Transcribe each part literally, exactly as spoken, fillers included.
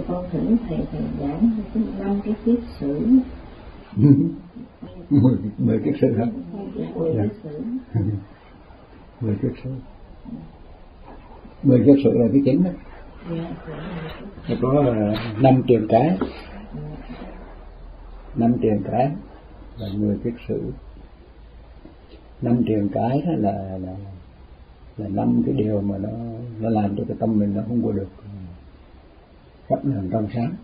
con thỉnh thầy thầy giảng cái năm cái kiết sử. mười mười kiết sử hả? Mười kiết sử. Mười kiết sử. Mười kiết sử là cái chính đó. Nó có năm truyền cái, năm truyền cái là mười kiết sử. Năm truyền cái đó là là là năm cái điều mà nó nó làm cho cái tâm mình nó không có được rất là trong sáng.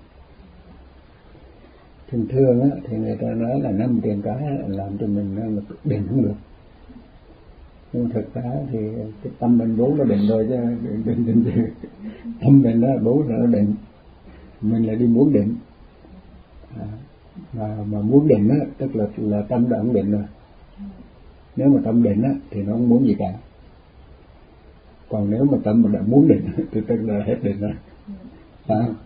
Thường thường á thì người ta nói là năm truyền cái làm cho mình nó định không được, nhưng thực ra thì cái tâm mình vốn nó định rồi chứ định định định gì. Tâm mình nó vốn là nó định, mình là đi muốn định, à, mà mà muốn định á tức là là tâm đã không định rồi. Nếu mà tâm định á thì nó không muốn gì cả, còn nếu mà tâm mà đã muốn định thì tức là hết định rồi, phải không?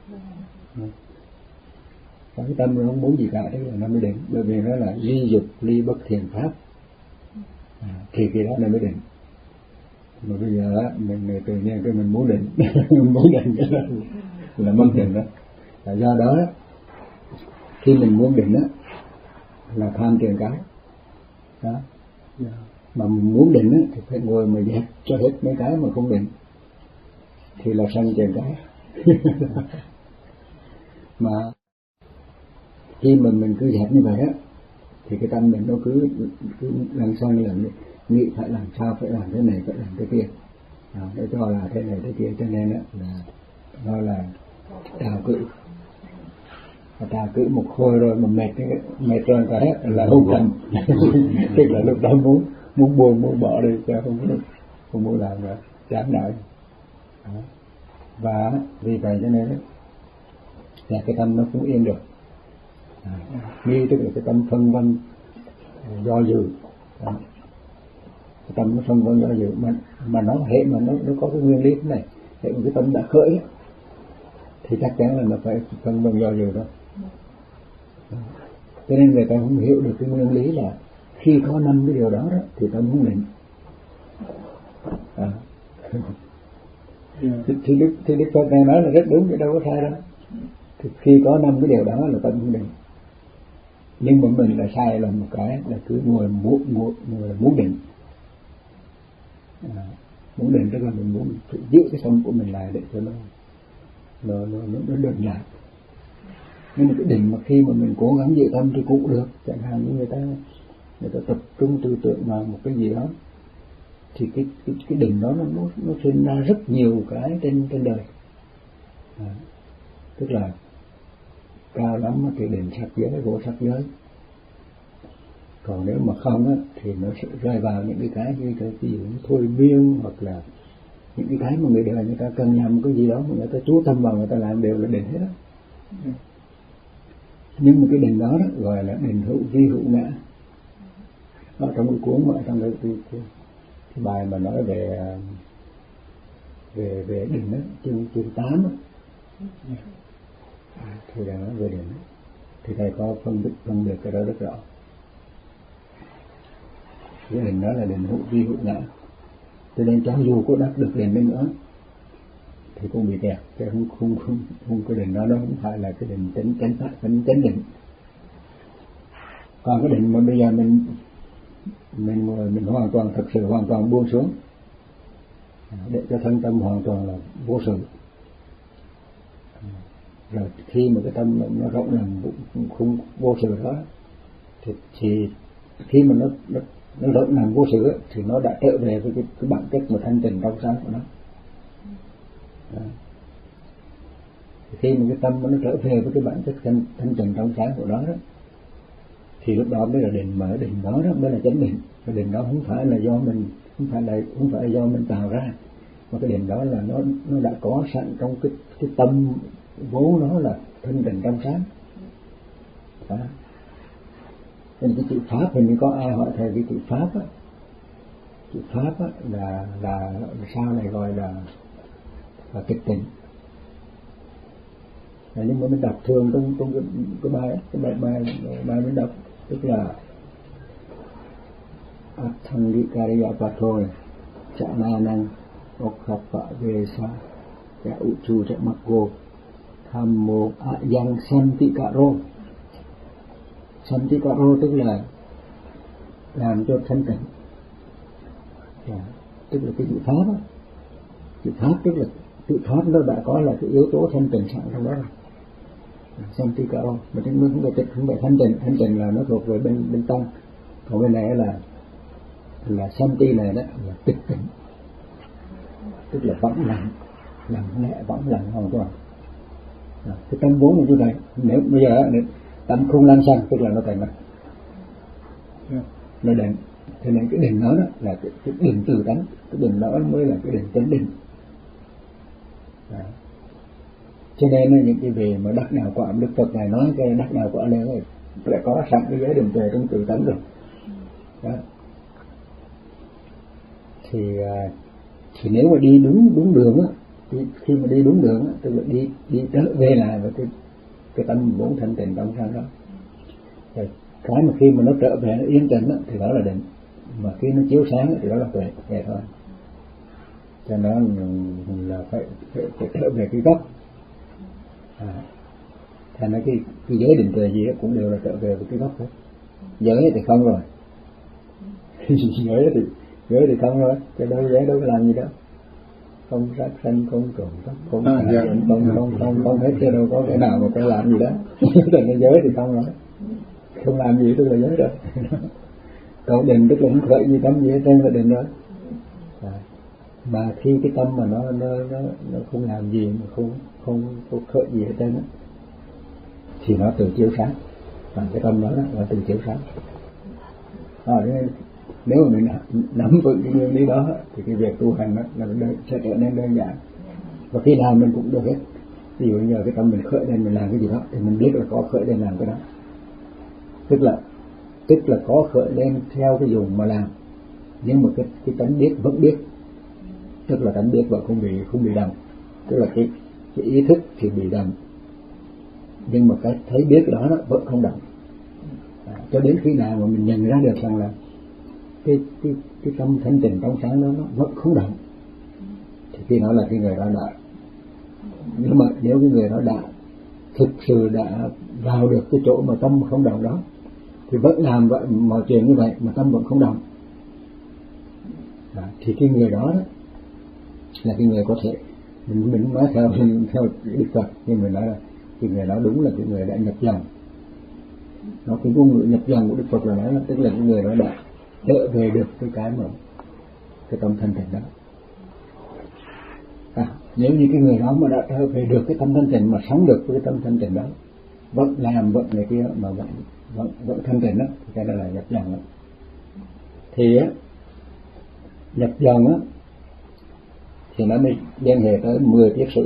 Cái tâm nó không muốn gì cả, tức là nó mới định, bởi vì nó là ly dục ly bất thiện pháp, à, thì khi đó nó mới định. Mà bây giờ á mình tự nhiên cái mình muốn định mình muốn định cái là, là mất định đó. Là do đó khi mình muốn định á là tham tiền cái đó, mà mình muốn định á thì phải ngồi mà dẹp cho hết mấy cái mà không định thì là sanh tiền cái. Mà khi mà mình cứ dẹp như vậy á thì cái tâm mình nó cứ cứ lần sau lần nghĩ phải làm sao, phải làm thế này, phải làm thế kia, à, để cho là thế này thế kia, cho nên á là nó là trào cự, trào cự một hồi rồi mà mệt mệt rồi cái là không cần. Tức là lúc đó muốn muốn buông muốn bỏ đi, chứ không muốn không muốn làm nữa, chán nổi. Và vì vậy cho nên là cái tâm nó cũng yên được. À, nghi tức là cái tâm phân vân do dự, à, cái tâm nó phân vân do dự mà mà nó hệ mà nó nó có cái nguyên lý thế này, hệ mà cái tâm đã khởi thì chắc chắn là nó phải phân vân do dự đó. À, cho nên người ta không hiểu được cái nguyên lý là khi có năm cái điều đó, đó thì tâm không định. À. Yeah. thì, thì đức thì đức Phật này nói là rất đúng, chứ đâu có sai đâu. Thì khi có năm cái điều đó là tâm không định. Nhưng mà mình là sai là một cái là cứ ngồi muốn ngồi, ngồi là muốn định, à, muốn định tức là mình muốn giữ cái tâm của mình lại để cho nó nó nó nó, nó định lại. Nhưng mà cái định mà khi mà mình cố gắng giữ tâm thì cũng được. Chẳng hạn như người ta người ta tập trung tư tưởng vào một cái gì đó thì cái cái, cái định đó nó nó nó sinh ra rất nhiều cái trên trên đời, à, tức là cao lắm thì định sắc giới, vô sắc giới. Còn nếu mà không á thì nó sẽ rơi vào những cái cái như cái gì thôi miên, hoặc là những cái cái mà người đời người ta cần làm cái gì đó mà người ta chú tâm vào, người ta làm đều là định hết đó. Ừ. Nhưng mà cái định đó, đó gọi là định hữu vi hữu ngã. Ở trong cái cuốn mà trong cái, cái, cái, cái bài mà nói về về về định đó, chương chương tám á, thì là nói về định đó, thì thầy có phân tích phân biệt cái đó rất rõ. Cái định đó là định hữu vi hữu ngã, cho nên cho dù có đắc được định đi nữa thì cũng bị kẹt. Cái không không không không cái định đó nó không phải là cái định chánh chánh pháp, chánh chánh định. Còn cái định mà bây giờ mình mình mình hoàn toàn thực sự hoàn toàn buông xuống để cho thân tâm hoàn toàn là vô sự, rồi khi mà cái tâm nó rộng lòng không, không vô sự đó thì, thì khi mà nó nó, nó rộng lòng vô sự thì nó đã trở về với cái, cái bản chất mà thanh tịnh trong sáng của nó. À. Khi mà cái tâm nó trở về với cái bản chất thanh, thanh tịnh trong sáng của nó đó thì lúc đó mới là định, mở định đó, đó mới là chánh định. Cái định đó không phải là do mình không phải là không phải là do mình tạo ra, mà cái định đó là nó nó đã có sẵn trong cái cái tâm vốn nó là thanh tịnh trong sáng. Đó. Nên cái chữ pháp mình có ai hỏi thầy cái chữ pháp á, chữ pháp á là là sao này gọi là là kịch tịnh. Nhưng mà mình đọc thường trong trong cái, cái bài cái bài bài bài mình đọc tức là Atthangikariya Patho Chana Năng Okhapa Vesa Cha Uchu Cha Makgo tham mô a yang santikaro. Santikaro tức là làm cho thanh tịnh, à, tức là cái chữ pháp đó. Chữ pháp tức là tự thoát nó đã có là cái yếu tố thanh tịnh sẵn trong đó rồi. Santikaro mà tiếng nước không phải tịnh, không phải thanh tịnh. Thanh tịnh là nó thuộc về bên bên tông, còn bên này là là santi này đó là tịch tịnh, tức là vắng lặng, lặng lẽ vắng lặng hoàn toàn. À, cái tâm vốn là như vậy. Nếu bây giờ nếu tâm không lan xăng tức là nó thành mặt, nó định. Thế nên cái định đó, đó là cái, cái định từ tánh, cái định đó mới là cái định chánh định. À. Cho nên là những cái về mà đắc đạo quả, Đức Phật này nói cái đắc đạo quả này lại có sẵn cái giới định tuệ trong tự tánh rồi. Đó. Thì thì nếu mà đi đúng đúng đường á, thì khi mà đi đúng đường á, tức là đi đi trở về lại với cái cái tâm vốn thanh tịnh trong sáng đó. Rồi cái mà khi mà nó trở về nó yên tĩnh á, thì đó là định, mà khi nó chiếu sáng thì đó là tuệ, vậy thôi. Cho nên là phải, phải, phải trở về cái gốc. À, thành ra cái, cái giới định tuệ gì cũng đều là trở về với cái gốc hết. Giới thì không rồi, giới thì giới thì không rồi, cái đâu giới đâu có làm gì đâu, không sát sanh, không trộm cắp, không à, dạ. không không không không không hết, chứ đâu có cái nào mà cái làm gì đó. Thành ra giới thì không rồi, không làm gì tức là giới rồi. Còn định tức là không khởi gì tâm gì hết trơn là định rồi. À, mà khi cái tâm mà nó nó nó nó không làm gì, mà không không không khởi gì hết trơn á, thì nó tự chiếu sáng. Và cái tâm đó là tự chiếu sáng. À, nên nếu mà mình nắm vững cái nguyên lý đó thì cái việc tu hành đó là đơn, sẽ trở nên đơn giản, và khi nào mình cũng được hết. Ví dụ như cái tâm mình khởi lên mình làm cái gì đó thì mình biết là có khởi lên làm cái đó, tức là tức là có khởi lên theo cái dùng mà làm, nhưng mà cái cái tánh biết vẫn biết, tức là tánh biết vẫn không bị không bị động, tức là cái cái ý thức thì bị động, nhưng mà cái thấy biết đó nó vẫn không động. À, cho đến khi nào mà mình nhận ra được rằng là cái cái cái tâm thanh tịnh trong sáng đó nó vẫn không động, thì khi đó là cái người đó đã. Nhưng mà nếu cái người đó đã thực sự đã vào được cái chỗ mà tâm không động đó, thì vẫn làm vậy mọi chuyện như vậy mà tâm vẫn không động, à, thì cái người đó, đó là cái người có thể mình mình nói theo theo Đức Phật, nhưng mình nói là cái người đó đúng là cái người đã nhập dòng. Nó cái ngôn ngữ nhập dòng của Đức Phật là nói là tức là cái người đó đã trở về được cái cái mà cái tâm thanh tịnh đó. À, nếu như cái người đó mà đã trở về được cái tâm thanh tịnh, mà sống được với cái tâm thanh tịnh đó, vẫn làm vẫn này kia mà vẫn vẫn vẫn thanh tịnh đó, thì cái đó là nhập dòng đó. Thì á, nhập dòng á thì nó mới liên hệ tới mười tiết sự.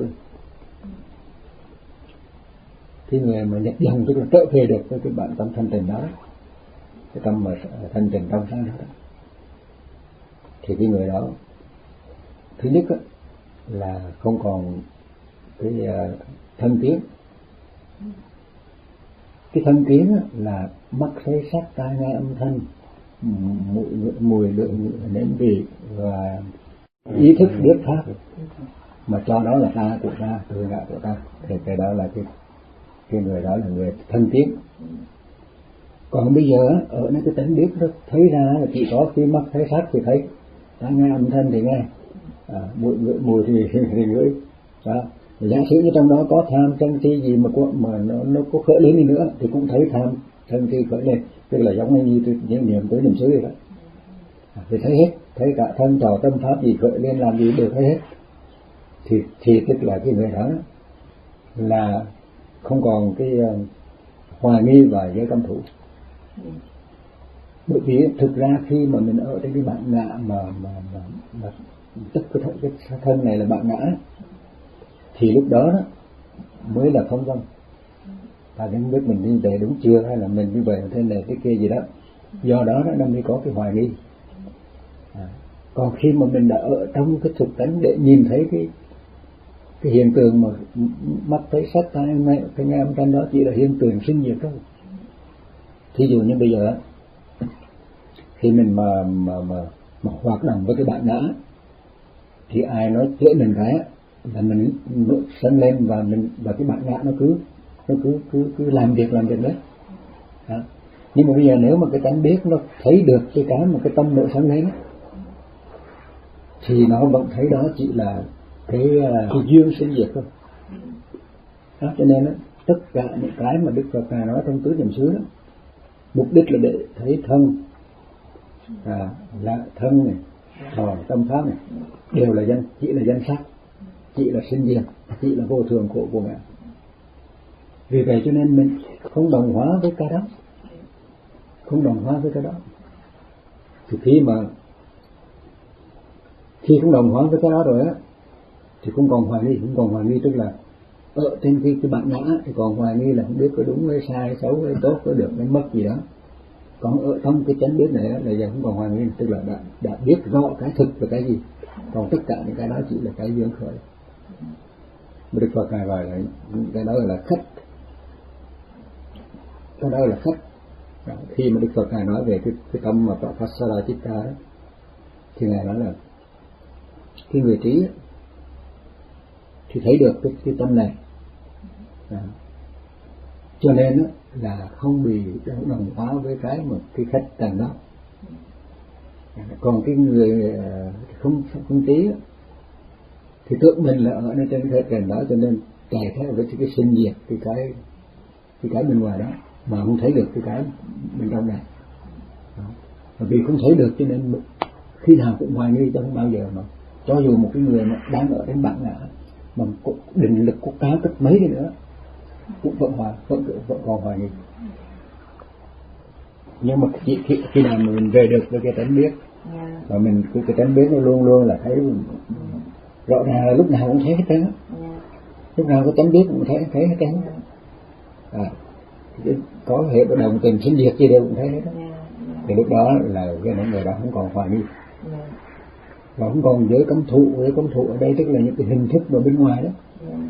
Cái người mà nhập dòng tức là trở về được với cái bản tâm thanh tịnh đó, cái tâm mà thanh tịnh trong sáng đó, đó, thì cái người đó thứ nhất á, là không còn cái uh, thân kiến. Cái thân kiến á, là mắt thấy sắc tai nghe âm thanh, mùi mùi lượng nếm vị và ý thức biết pháp, mà cho đó là ta của ta, tôi ngã của ta, thì cái đó là cái cái người đó là người thân kiến. Còn bây giờ ở nơi cái tánh biết đó, thấy ra là chỉ có khi mắt thấy sắc thì thấy, ta nghe âm thanh thì nghe, à, mùi, mùi thì thì ngửi đó. Giả sử như trong đó có tham sân si gì mà có, mà nó nó có khởi lên đi nữa thì cũng thấy tham sân si khởi lên, tức là giống như những niệm tới niệm xứ vậy đó, à, thì thấy hết, thấy cả thân trò tâm pháp gì khởi lên làm gì đều thấy hết, thì thì tức là cái người đó là không còn cái uh, hoài nghi và giới căm thủ. Bởi vì thực ra khi mà mình ở trên cái bản ngã mà mà mà, mà tất cái, cái thân này là bản ngã, thì lúc đó, đó mới là không vâng. Ta không biết mình đi về đúng chưa, hay là mình như vậy thế này thế kia gì đó, do đó nó mới có cái hoài nghi. À, còn khi mà mình đã ở trong cái thực tánh để nhìn thấy cái cái hiện tượng mà mắt thấy sắc tai nghe cái nghe âm thanh đó chỉ là hiện tượng sinh diệt thôi. Thí dụ như bây giờ khi mình mà mà mà, mà hoạt động với cái bản ngã, thì ai nói chữa mình cái là mình sân lên và mình và cái bản ngã nó cứ nó cứ cứ cứ làm việc làm việc đấy. Đó. Nhưng mà bây giờ nếu mà cái tánh biết nó thấy được cái cái mà cái tâm nội sân lên thì nó vẫn thấy đó chỉ là cái, cái duyên sinh diệt thôi. Đó, cho nên đó, tất cả những cái mà Đức Phật Ngài nói trong tứ niệm xứ đó, mục đích là để thấy thân, à, là thân này, thọ, tâm pháp này đều là danh, chỉ là danh sắc, chỉ là sinh diệt, chỉ là vô thường khổ của Ngài. Vì vậy cho nên mình không đồng hóa với cái đó, không đồng hóa với cái đó. Thì khi mà khi không đồng hóa với cái đó rồi á, thì không còn hoài nghi, không còn hoài nghi tức là ở trên cái cái bản ngã thì còn hoài nghi là không biết có đúng hay sai, hay xấu hay tốt, có được hay mất gì đó. Còn ở trong cái chánh biết này là giờ không còn hoài nghi, tức là đã đã biết rõ cái thực là cái gì. Còn tất cả những cái đó chỉ là cái duyên khởi. Đức Phật Ngài gọi là cái đó là khách, cái đó là khách. Đó, khi mà Đức Phật Ngài nói về cái cái tâm mà Pasara Chitta đó, thì Ngài nói là cái người trí ấy, thì thấy được cái, cái tâm này. Đó. Cho nên đó, là không bị đồng hóa với cái một cái khách trần đó. Còn cái người không không trí thì tưởng mình là ở trên cái khách trần đó, cho nên chạy theo với cái sinh diệt cái cái cái cái bên ngoài đó mà không thấy được cái cái bên trong này. Đó. Vì không thấy được cho nên khi nào cũng hoài nghi, chứ không bao giờ mà cho dù một cái người mà đang ở trên bản ngã mà định lực có cao cấp mấy đi nữa cũng vẫn hoài vẫn, vẫn còn hoài nghi. Nhưng mà khi, khi, khi nào mình về được với cái tánh biết và mình cái, cái tánh biết nó luôn luôn là thấy rõ ràng là lúc nào cũng thấy hết trơn á, lúc nào có tánh biết cũng thấy thấy hết trơn á. Có hệ đồng tình sinh diệt gì đều cũng thấy hết đó. Thì lúc đó là cái người đó không còn hoài nghi và không còn giới cấm thụ. Giới cấm thụ ở đây tức là những cái hình thức ở bên ngoài đó.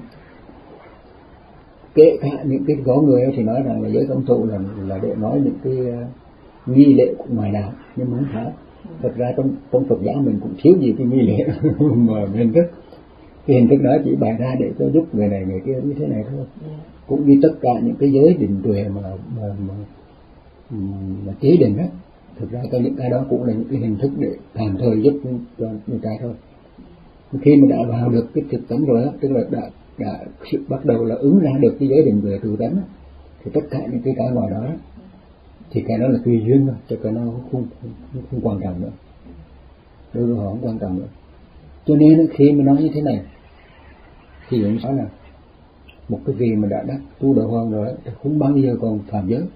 Kể cả những cái có người thì nói rằng là giới cấm thụ là là để nói những cái uh, nghi lễ của ngoài đạo, nhưng mà không phải. Thật ra trong trong Phật giáo mình cũng thiếu gì cái nghi lễ mà hình thức. Cái hình thức đó chỉ bày ra để cho giúp người này người kia như thế này thôi. Cũng như tất cả những cái giới định tuệ mà mà mà, mà chế định á, thực ra cái những cái đó cũng là những cái hình thức để tạm thời giúp cho người ta thôi. Khi mà đã vào được cái thực tánh rồi á, tức là đã đã bắt đầu là ứng ra được cái giới định tuệ tự tánh á, thì tất cả những cái cái ngoài đó thì cái đó là tùy duyên thôi, cho cái nó không không, không quan trọng nữa, đối với họ không quan trọng nữa. Cho nên khi mà nói như thế này thì cũng nói là một cái vị mà đã đắc tu đạo hoàng rồi thì không bao giờ còn phạm giới.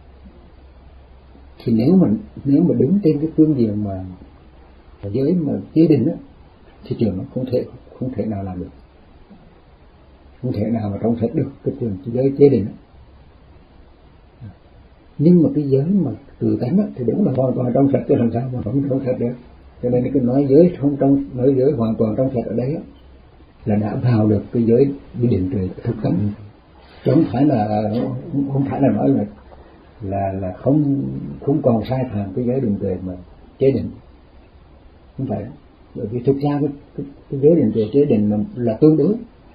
Thì nếu mà nếu mà đứng trên cái phương diện mà giới mà chế định á, thì trường nó không thể không thể nào làm được, không thể nào mà trong sạch được cái trường giới chế định á. Nhưng mà cái giới mà tự tánh á, thì đúng là hoàn toàn trong sạch, chứ làm sao mà không trong sạch được. Cho nên cái nói giới không trong nói giới hoàn toàn trong sạch ở đây á, là đã vào được cái giới định tuệ thực tánh, chứ không phải là không phải là nói là là là không không còn sai phạm cái giới định tuệ mà chế định, không phải. Bởi vì thực ra cái, cái, cái giới định tuệ chế định là, là tương đối.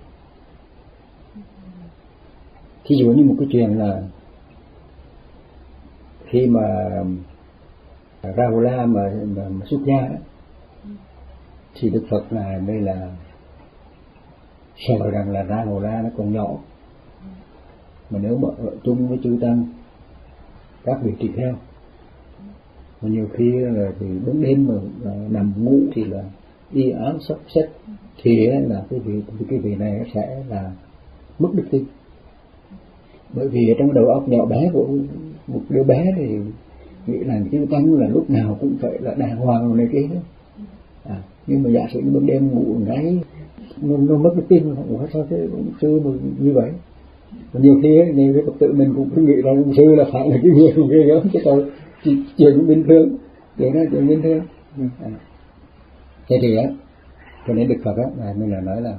Thí dụ như một cái chuyện là khi mà Rahula mà, mà, mà xuất gia đó, thì Đức Phật là đây là sợ rằng là Rahula nó còn nhỏ, mà nếu mà ở chung với chư tăng các vị tỳ kheo mà nhiều khi là thì đến đêm mà, mà nằm ngủ thì là y áo sắp xếp thì là cái vị cái vị này sẽ là mất đức tin. Bởi vì trong đầu óc nhỏ bé của một đứa bé thì nghĩ là chư tăng là lúc nào cũng phải là đàng hoàng này kia. À, nhưng mà giả sử như ban đêm ngủ ngáy nó, nó mất đức tin, ủa sao thế ông sư mà như vậy. Và nhiều khi ấy, nhiều cái Phật tử mình cũng cứ nghĩ rằng ông sư là phải là cái người ghê gớm, chứ tôi chỉ chuyện bình thường, chuyện đó chuyện bình thường. À. Thế thì á, cho nên Đức Phật á, ngài mới là nói là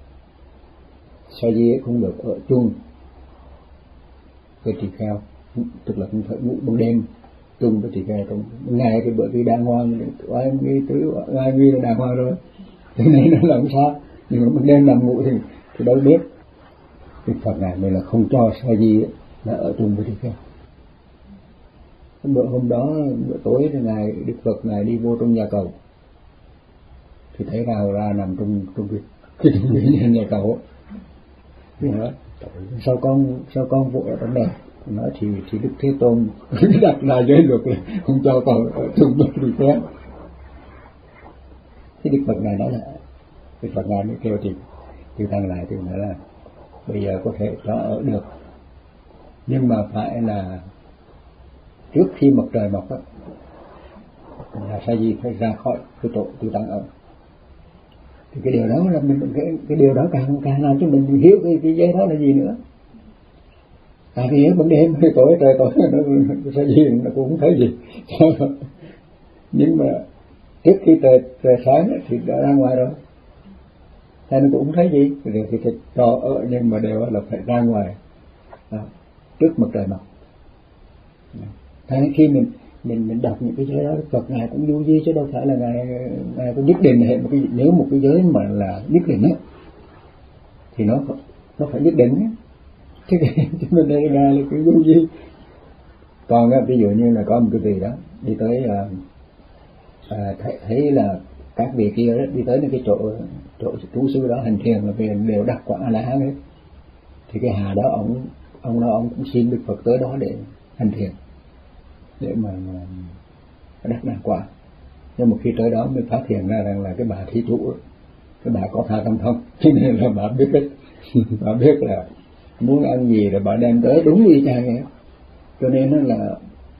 sa di không được ở chung với tỳ kheo, tức là không phải ngủ ban đêm chung với tỳ kheo. Trong ngày thì bởi vì đàng hoàng, ai nghi tứ ai nghi là đàng hoàng rồi, cho nên nó làm sao nhưng mà mình đêm nằm ngủ thì thì đâu biết. Đức Phật này mình là không cho Sa Di là ở chung với Đức Phật. Bữa hôm đó bữa tối thì ngài Đức Phật ngài đi vô trong nhà cầu thì thấy Rào ra nằm trong trong cái cái cái nhà cầu thì nói sao con sao con vội ở trong này, nói thì thì Đức Thế Tôn đặt ra giới luật là không cho con ở chung với Đức Phật. Thì Đức Phật này nói là Đức Phật ngài mới kêu thì thì thằng lại thì nói là bây giờ có thể cho ở được, nhưng mà phải là trước khi mặt trời mọc á là Sa Di phải ra khỏi cái chỗ tư tăng ở. Thì cái điều đó là mình cái, cái điều đó càng càng làm cho mình hiểu cái cái giới đó là gì nữa. À thì ban đêm hay tối trời tối nó Sa Di nó cũng không thấy gì. Nhưng mà trước khi trời trời sáng thì đã ra ngoài rồi, thế nó cũng không thấy gì, rồi thì phải cho ở, nhưng mà đều là phải ra ngoài à, trước mặt trời mọc. Thế khi mình mình mình đọc những cái giới đó, Phật ngài cũng du di chứ đâu phải là ngài ngài có nhất định hệ một cái, nếu một cái giới mà là nhất định á thì nó nó phải nhất định á, chứ mình đây ngài là cái du di. Còn á, ví dụ như là có một cái gì đó đi tới à, à, thấy, thấy là các vị kia đó, đi tới cái chỗ chỗ trú sư đó hành thiền là về đều đặt quả A La Hán hết, thì cái hà đó ông ông đó ông cũng xin Đức Phật tới đó để hành thiền, để mà, mà đắc đàn quả. Nhưng mà khi tới đó mới phát hiện ra rằng là cái bà thí chủ, cái bà có tha tâm thông, cho nên là bà biết đấy, bà biết là muốn ăn gì là bà đem tới đúng y chang ấy. Cho nên là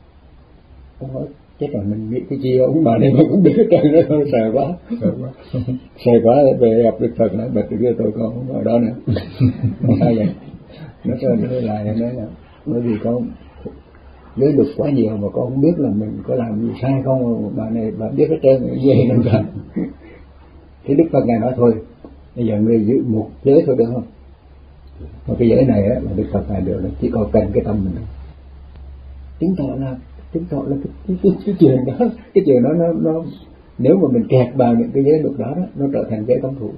ông nói chết rồi, mình nghĩ cái gì ông bà này mà cũng biết trời, nó thôi sợ quá, sợ quá, sợ quá về gặp Đức Phật nói bật kia tôi con không ở đó nữa. Sao vậy? Nó sao nó lại nói là bởi vì con giới luật quá nhiều mà con không biết là mình có làm gì sai không, bà này bà biết hết trơn về nên cả. Thì Đức Phật ngài nói thôi, bây giờ người giữ một giới thôi được không? Một cái giới này á là Đức Phật ngài được là chỉ có cần cái tâm mình. Chứng tỏ là chứng tỏ là cái cái, cái, cái chuyện đó, cái chuyện đó nó nó nếu mà mình kẹt vào những cái giới luật đó, đó nó trở thành giới cấm thủ.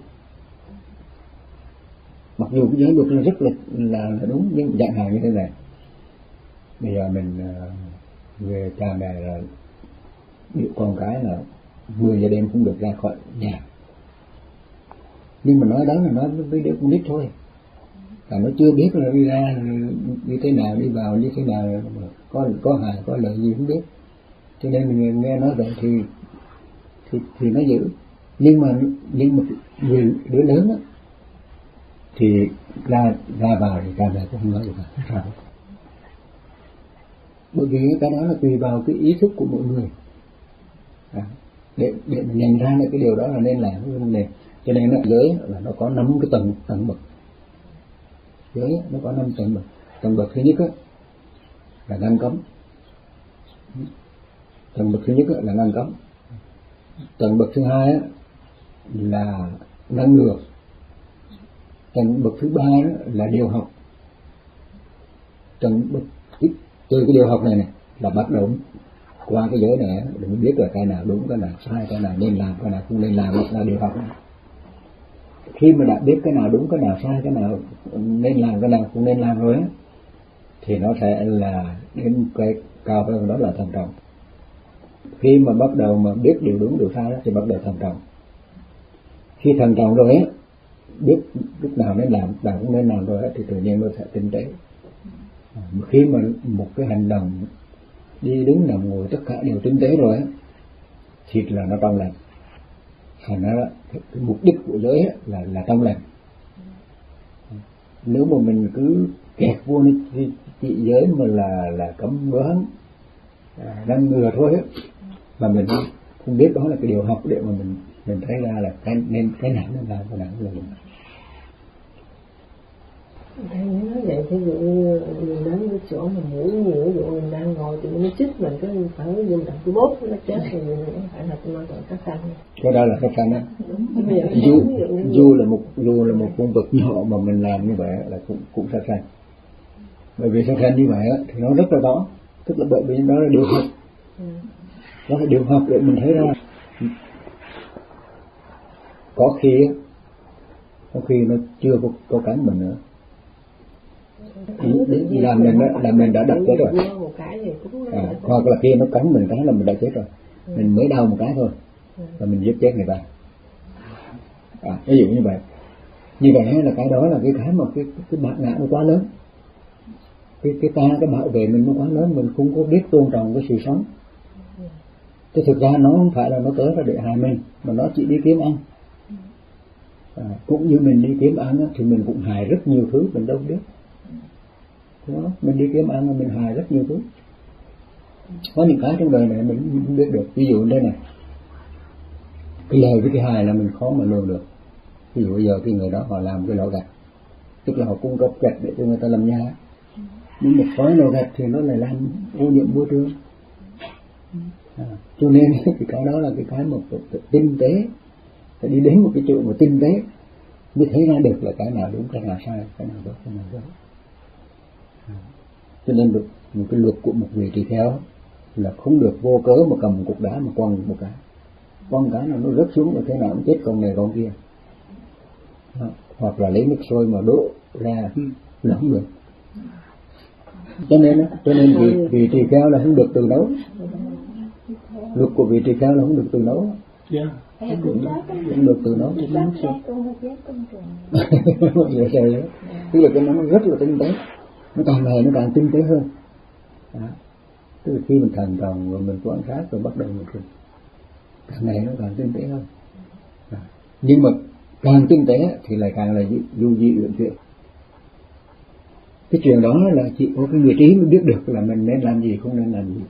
Mặc dù cái giới luật là rất là là, là đúng, nhưng dạng hàng như thế này. Bây giờ mình về cha mẹ là điệu con cái là mười giờ đêm không được ra khỏi nhà, nhưng mà nói đó là nói với đứa con nít thôi, và nó chưa biết là đi ra như thế nào, đi vào như thế nào, có có hại có lợi gì không biết, cho nên mình nghe nói vậy thì thì thì nó giữ. Nhưng mà nhưng mà người đứa lớn á thì ra ra vào thì cha mẹ cũng không nói gì cả, sao? Bởi vì cái đó là tùy vào cái ý thức của mỗi người à, để để mình nhận ra được cái điều đó là nên làm cái vấn đề. Cho nên nó giới là nó có năm cái tầng tầng bậc. Giới nó có năm tầng bậc. Tầng bậc thứ nhất á, là ngăn cấm. Tầng bậc thứ nhất á, là ngăn cấm. Tầng bậc thứ hai á, là ngăn ngừa. Tầng bậc thứ ba á, là điều học. Tầng bậc từ cái điều học này này là bắt đầu qua cái giới này để mới biết là cái nào đúng, cái nào sai, cái nào nên làm, cái nào không nên làm, là điều học này. Khi mà đã biết cái nào đúng, cái nào sai, cái nào nên làm, cái nào không nên làm rồi á, thì nó sẽ là đến cái cao hơn đó là thận trọng. Khi mà bắt đầu mà biết điều đúng điều sai đó thì bắt đầu thận trọng. Khi thận trọng rồi á, biết lúc nào nên làm, nào không nên làm rồi á, thì tự nhiên nó sẽ tinh tế. Khi mà một cái hành động đi đứng nằm ngồi tất cả đều tinh tế rồi á, thì là nó trong lành. Thành ra cái mục đích của giới á, là là trong lành. Nếu mà mình cứ kẹt vô cái chỉ giới mà là là cấm đoán, ngăn ngừa thôi á, mà mình không biết đó là cái điều học để mà mình mình thấy ra là cái nên cái nào nên làm, cái nào không làm. Thầy nói vậy, thí dụ như mình đến cái chỗ mà ngủ nhiều, ví dụ mình đang ngồi thì nó chích mình cái phản ứng dùm đậm cái bốt nó chết thì mình phải là nó gọi các sanh. Cái đó là các sanh á. Dù, dù là một dù là một con vật nhỏ mà mình làm như vậy là cũng cũng sát sanh. Bởi vì sát sanh như vậy á thì nó rất là rõ, tức là bởi vì đó là điều học. Ừ. Đó là điều học để mình thấy ra. Có khi có khi nó chưa có, có cắn mình nữa, là mình đã, là mình đã đập chết rồi. À, hoặc là khi nó cắn mình cái là mình đã chết rồi, mình mới đau một cái thôi là mình giết chết người ta. À, ví dụ như vậy, như vậy là cái đó là cái cái mà cái cái bản ngã nó quá lớn, cái cái ta cái bảo vệ mình nó quá lớn, mình không có biết tôn trọng cái sự sống. Thì thực ra nó không phải là nó tới là để hại mình, mà nó chỉ đi kiếm ăn. À, cũng như mình đi kiếm ăn thì mình cũng hại rất nhiều thứ mình đâu biết. Đó, mình đi kiếm ăn mình hại rất nhiều thứ. Có những cái trong đời này mình không biết được. Ví dụ đây này, cái lời với cái hài là mình khó mà lường được. Ví dụ bây giờ cái người đó họ làm cái lò gạch, tức là họ cung cấp gạch để cho người ta làm nhà, nhưng một khói lò gạch thì nó lại làm ô nhiễm môi trường. À, cho nên cái cái đó là cái cái một tinh tế, phải đi đến một cái chỗ mà tinh tế mới thấy ra được là cái nào đúng, cái nào sai, cái nào đúng, cái nào đúng. À, cho nên được một cái luật của một người tỳ kheo là không được vô cớ mà cầm một cục đá mà quăng một cái, quăng cái là nó rớt xuống là thế nào cũng chết con này con kia. À, hoặc là lấy nước sôi mà đổ ra là không được. Cho nên cho nên vị vị tỳ kheo là không được từ nấu. Luật của vị tỳ kheo là không được từ nấu. Yeah. Không được từ nấu. Tức là cái nó rất là tinh tế, nó càng ngày nó càng tinh tế hơn. Đó. Tức là khi mình thành trọng rồi mình quan sát rồi bắt đầu mình càng ngày nó càng tinh tế hơn. Đó. Nhưng mà càng tinh tế thì lại càng là du di luyện chuyện. Cái chuyện đó là chỉ có cái người trí mới biết được là mình nên làm gì, không nên làm gì.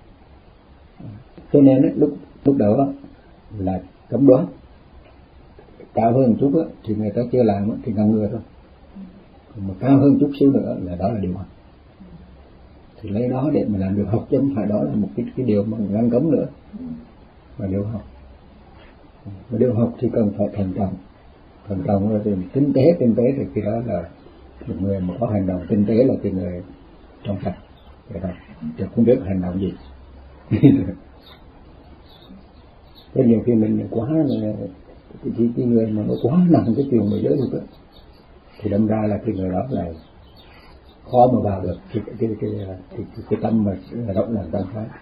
Cho nên ấy, lúc lúc đó là cấm đoán, cao hơn chút ấy, thì người ta chưa làm ấy, thì ngăn ngừa thôi. Mà cao hơn chút xíu nữa là đó là điều học. Thì lấy đó để mà làm điều học, chứ không phải đó là một cái cái điều mà ngăn cấm nữa, mà điều học. Mà điều học thì cần phải thành trọng, thành trọng là thì tinh tế, tinh tế thì khi đó là một người mà có hành động tinh tế là cái người trong sạch, vậy thôi, chứ không biết hành động gì. Thế nhiều khi mình quá là cái, cái người mà nó quá nặng cái chuyện mà giới luật đó, thì đâm ra là cái người đó là khó mà vào được cái cái cái cái, cái, cái, cái tâm mà rộng lòng tâm phái.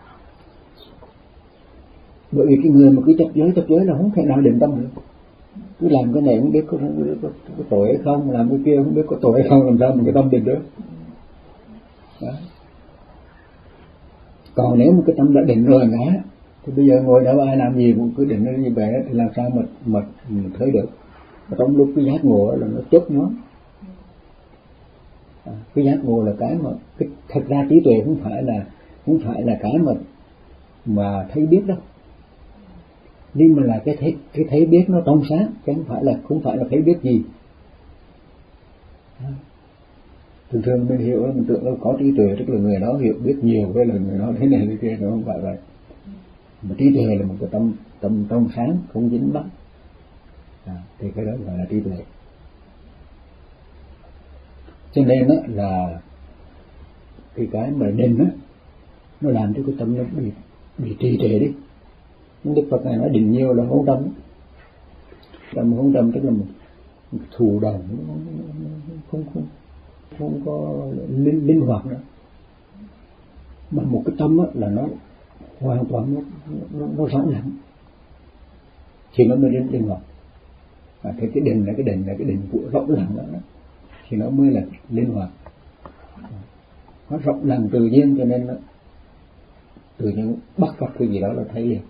Bởi vì cái người mà cứ chấp giới chấp giới là không thể nào định tâm được, cứ làm cái này không biết có, có, có, có tội hay không, làm cái kia không biết có tội hay không, làm sao mình cái tâm định được. Đó. Còn nếu một cái tâm đã định rồi ngã thì bây giờ ngồi đâu ai làm gì cũng cứ định nó như vậy thì làm sao mà mà mình thấy được. Và trong lúc cái giác ngộ là nó chốt nó. À, cái giác ngộ là cái mà cái, thật ra trí tuệ không phải là không phải là cái mà mà thấy biết đâu, nhưng mà là cái thấy cái thấy biết nó trong sáng, chứ không phải là không phải là thấy biết gì. À, thường thường mình hiểu mình tưởng là có trí tuệ tức là người đó hiểu biết nhiều, với là người đó thế này thế kia, nó không phải vậy. Mà trí tuệ là một cái tâm tâm trong sáng không dính mắc, à, thì cái đó gọi là trí tuệ. Cho nên đó là cái cái mà định đó nó làm cho cái tâm nó bị bị trì trệ đi. Đức Phật này nói định nhiều là hôn tâm, tâm hôn tâm tức là một, một thụ động, không không không có linh, linh hoạt nữa. Mà một cái tâm là nó hoàn toàn nó nó, nó rõ lặng thì nó mới linh, linh hoạt. À, thế cái định là cái định là cái định của rõ lặng đó, đó thì nó mới là linh hoạt. Nó rộng lặng tự nhiên, cho nên nó tự nhiên bắt gặp cái gì đó là thấy liền.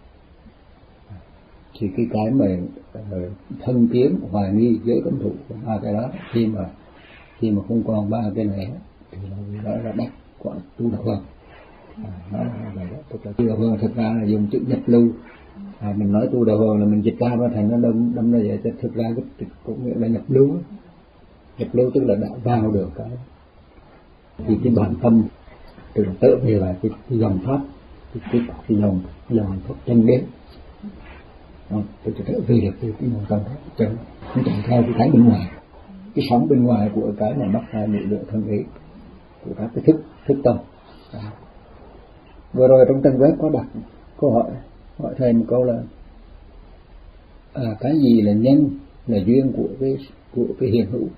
Thì cái cái mà uh, thân kiến hoài nghi giới cấm thủ ba cái đó, khi mà khi mà không còn ba cái này thì nó là đắc quả tu đà vương. À, nó là vậy đó. Tức là tu đà vương thực ra là dùng chữ nhập lưu. À, mình nói tu đà vương là mình dịch ra và thành nó đâm đâm ra vậy, thực ra cũng nghĩa là nhập lưu. Nhập lưu tức là đã vào được cái thì cái bản tâm từ tự về là cái, cái dòng pháp, cái cái, cái dòng cái dòng pháp chân đến. Không, tôi sẽ trở về được cái cái nguồn tâm đó, chứ không chạy theo cái cái bên ngoài, cái sóng bên ngoài của cái này mắc hai nội lượng thân ý của các cái thức thức tâm. Đó. Vừa rồi trong trang web có đặt câu hỏi hỏi thầy một câu là à, cái gì là nhân, là duyên của cái của cái hiện hữu.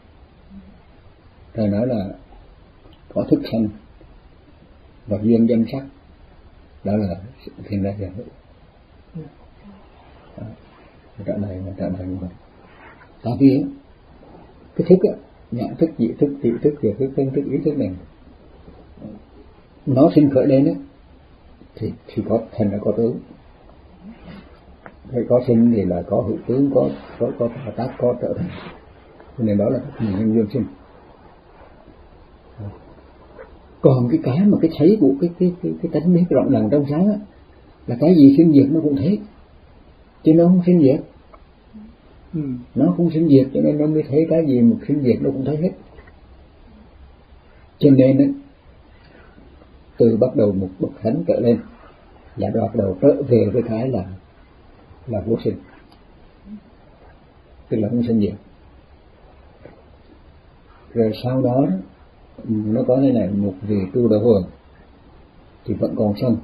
Thầy nói là có thức sanh và duyên danh sắc, đó là hiện ra hiện hữu. À, trả lời là trả lời như vậy. Tại vì cái thức á, nhãn thức, dị thức, tỷ thức, thiệt thức, thân thức, ý thức này nó sinh khởi lên á thì thì có thành là có tướng. Phải có sinh thì là có hữu tướng, có có có thọ tác, có trở thành. Cho nên đó là nhân duyên sinh. Còn cái cái mà cái thấy của cái cái cái cái tánh biết rộng lần trong sáng á là cái gì sinh diệt nó cũng thấy, chứ nó không sinh diệt. Ừ. Nó không sinh diệt cho nên nó mới thấy cái gì mà sinh diệt nó cũng thấy hết. Cho nên á, từ bắt đầu một bậc thánh trở lên là bắt đầu trở về với cái là là vô sinh, tức là không sinh diệt. Rồi sau đó nó có thế này, một vị tu đà hồn thì vẫn còn sân,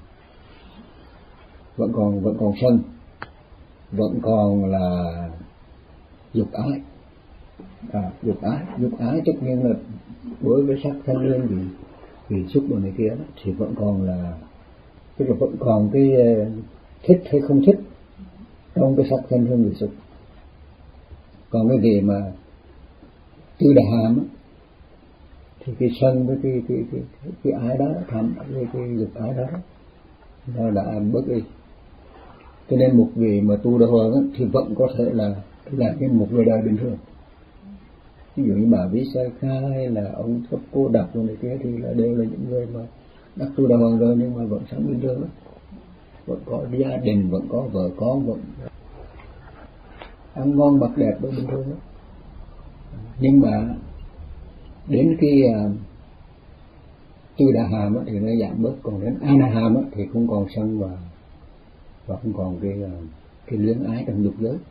vẫn còn vẫn còn sân, vẫn còn là dục ái, à, dục ái, dục ái tất nhiên là đối với sắc thanh lương thì vì xúc đồ này kia đó, thì vẫn còn là, tức là vẫn còn cái thích hay không thích trong cái sắc thanh hương vị xúc. Còn cái gì mà tư đà hàm á, thì cái sân với cái cái cái cái, cái ái đó, tham với cái dục ái đó nó đã bớt đi. Cho nên một vị mà tu đà hoàng á, thì vẫn có thể là là cái một người đời bình thường. Ví dụ như bà Ví Sa Kha hay là ông Cấp Cô Đập rồi này kia thì là đều là những người mà đã tu đà hoàng rồi nhưng mà vẫn sống bình thường đó, vẫn có gia đình, vẫn có vợ con, vẫn ăn ngon mặc đẹp đó, bình thường đó. Nhưng mà đến khi uh, tư đà hàm á, thì nó giảm bớt, còn đến a na hàm á, thì không còn sân và và không còn cái uh, cái luyến ái trong dục giới.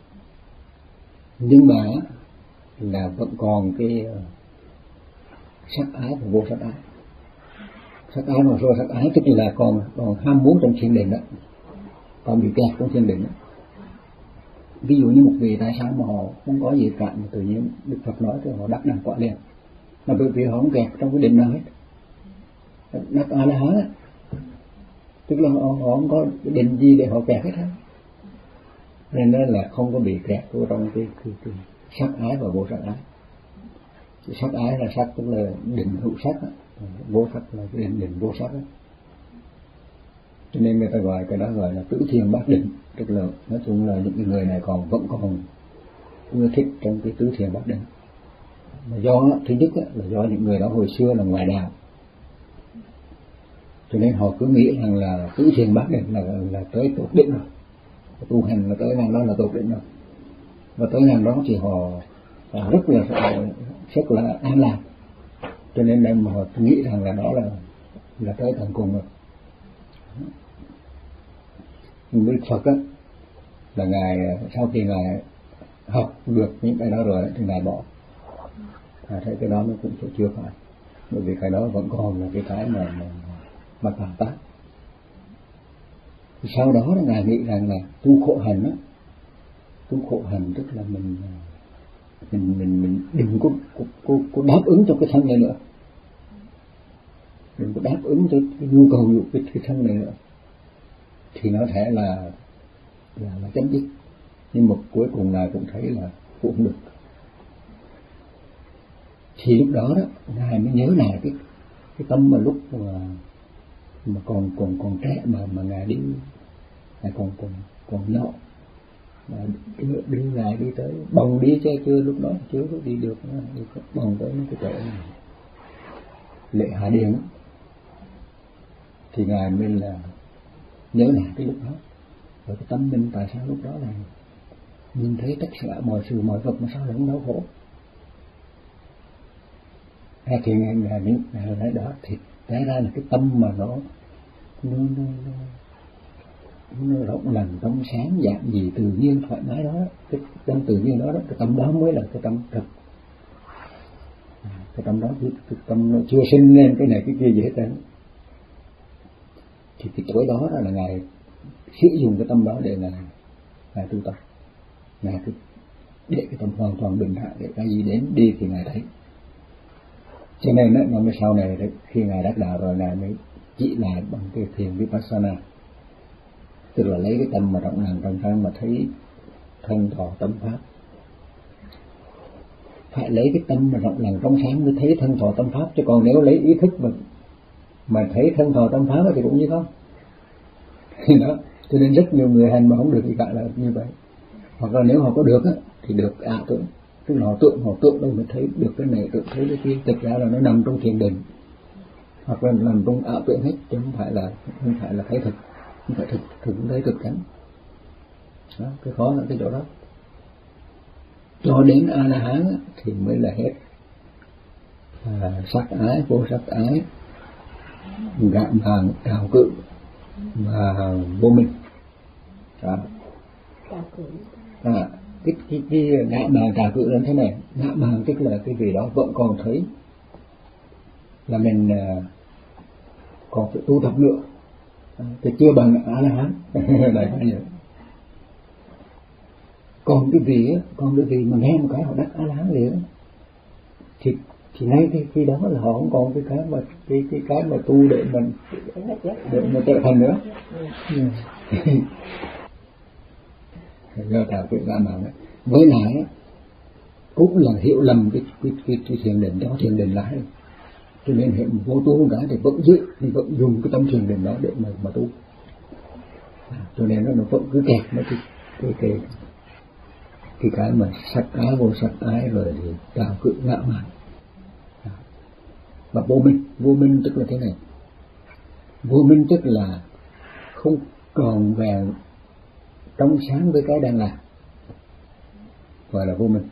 Nhưng mà là vẫn còn cái uh, sắc ái và vô sắc ái. Sắc ái và vô sắc ái tức là còn còn ham muốn trong thiền định đó, còn bị kẹt trong thiền định đó. Ví dụ như một vị tại sao mà họ không có gì cả, mà tự nhiên Đức Phật nói thì họ đắc đẳng quả liền, là bởi vì họ không kẹt trong cái định nào hết, đắc a la hán, tức là họ, họ không có cái định gì để họ kẹt hết á, nên đó là không có bị kẹt vào trong cái, cái, cái sắc ái và vô sắc ái. Sắc ái là sắc tức là định hữu sắc á, vô sắc là cái định định vô sắc á. Cho nên người ta gọi cái đó gọi là tứ thiền bát định, tức là nói chung là những người này còn vẫn còn ưa thích trong cái tứ thiền bát định. Mà do thứ nhất là do những người đó hồi xưa là ngoài đạo, cho nên họ cứ nghĩ rằng là tứ thiền bát định là là tới tột định rồi, tu hành là tới ngàn đó là tột định rồi, và tới ngàn đó thì họ, họ rất là rất là an lạc, cho nên là mà họ nghĩ rằng là đó là là tới tận cùng rồi. Đức Phật á, là ngài sau khi ngài học được những cái đó rồi thì ngài bỏ, à, thấy cái đó nó cũng chưa phải, bởi vì cái đó vẫn còn là cái cái mà mà, mà tà tác. Sau đó là ngài nghĩ rằng là tu khổ hành á, tu khổ hành tức là mình mình mình mình đừng có có, có, có đáp ứng cho cái thân này nữa, đừng có đáp ứng cho cái nhu cầu của cái, cái thân này nữa, thì nó thể là là, là chấm dứt. Nhưng mà cuối cùng ngài cũng thấy là cũng không được, thì lúc đó đó ngài mới nhớ lại cái cái tâm mà lúc mà mà còn còn còn trẻ mà mà ngài đi, ngài còn còn còn nhỏ mà đưa, đưa ngài đi tới bồng đi chứ chưa lúc đó chưa có đi được, đi bồng tới cái chỗ này Lệ Hà Điền, thì ngài mới là nhớ lại cái lúc đó, rồi cái tâm mình tại sao lúc đó là nhìn thấy tất cả mọi sự mọi vật mà sao lại không đau khổ. Hay thì ngài ngài những ngài nói đó thì té ra là cái tâm mà nó nó nó nó, nó rộng lành trong sáng dạng gì tự nhiên thoải mái đó, cái tâm tự nhiên đó, đó cái tâm đó mới là cái tâm thực. Cái tâm đó cái, cái tâm nó chưa sinh lên cái này cái kia gì hết trơn. Thì cái tối đó là ngài sử dụng cái tâm đó để ngài ngài tu tập, ngài cứ để cái tâm hoàn toàn bình thản, để cái gì đến đi thì ngài thấy. Cho nên đó, nó mới sau này đấy, khi ngài đắc đạo rồi ngài mới chỉ lại bằng cái thiền vipassana, tức là lấy cái tâm mà rộng lặng trong sáng mà thấy thân thọ tâm pháp. Phải lấy cái tâm mà rộng lặng trong sáng mới thấy thân thọ tâm pháp, chứ còn nếu lấy ý thức mà mà thấy thân thọ tâm pháp thì cũng như không. Đó, cho nên rất nhiều người hành mà không được thì cả là như vậy. Hoặc là nếu họ có được á, thì được ảo tưởng, tức là họ tưởng họ tưởng đâu mới thấy được cái này, tưởng thấy cái kia, thực ra là nó nằm trong thiền định, hoặc là nằm trong ảo tưởng hết, chứ không phải là không phải là thấy thực, không phải thực thực thấy thực chắn. Đó, cái khó là cái chỗ đó. Cho đến A La Hán thì mới là hết à, sắc ái, vô sắc ái, ngạn mạn, trào cự và vô minh. Đó. À, cái cái cái ngã mạn trào cự là thế này, ngã mạn tức là cái gì đó vẫn còn thấy là mình uh, còn phải tu tập nữa, à, thì chưa bằng A La Hán. Đấy là vậy. Còn cái gì á, còn cái gì mà nghe một cái họ đắc A La Hán liền, thì thì ngay cái khi đó là họ không còn cái cái mà cái cái cái mà tu để mình để mà trở thành nữa. Do tạo chuyện ra mà với lại cũng là hiểu lầm cái cái cái, cái thiền định đó, thiền định lại, cho nên hiện vô tu một cái thì vẫn giữ, thì vẫn dùng cái tâm thiền định đó để mà mà tu, à, cho nên nó nó vẫn cứ kẹt với cái cái cái cái cái mà sắc ái, vô sắc ái, rồi thì trào cự ngã mạn. Và vô minh, vô minh tức là thế này, vô minh tức là không còn vẹn trong sáng với cái đang làm, gọi là vô minh.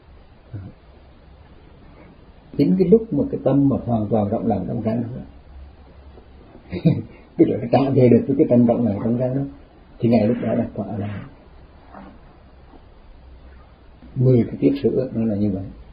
Đến cái lúc mà cái tâm mà hoàn toàn rộng lặng trong sáng đó, tức là nó trả về được với cái tâm rộng lặng trong sáng đó, thì ngày lúc đó là quả là mười cái kiếp sữa, nó là như vậy.